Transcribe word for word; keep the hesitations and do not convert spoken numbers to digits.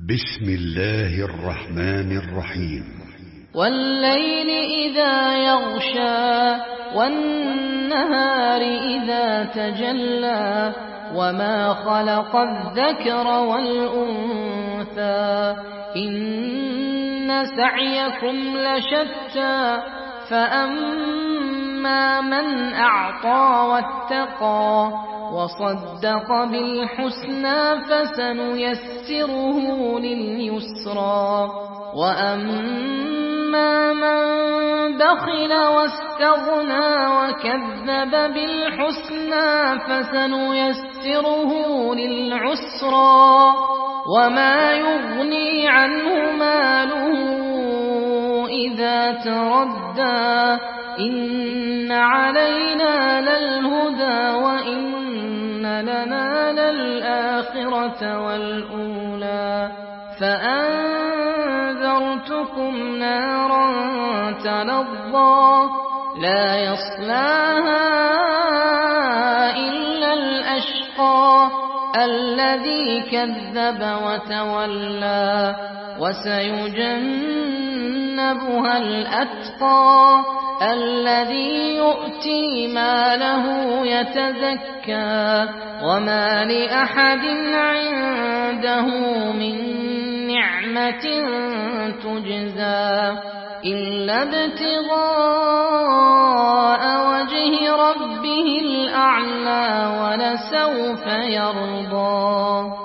بسم الله الرحمن الرحيم والليل إذا يغشى والنهار إذا تجلى وما خلق الذكر والأنثى إن سعيكم لشتى فأما من أعطى واتقى وصدق بالحسنى فسنيسره لليسرى وأما من بخل واستغنى وكذب بالحسنى فسنيسره للعسرى وما يغني عنه ماله إذا تردى إن علينا للهدى وإن لنا للآخرة والأولى فأنذرتكم نارا تلظى لا يصلاها إلا الأشقى الذي كذب وتولى وسيجنبها الأتقى الذي يؤتي ماله يتزكى وما لأحد عنده من نعمة تجزى إلا ابتغاء وجه ربه الأعلى ولسوف يرضى.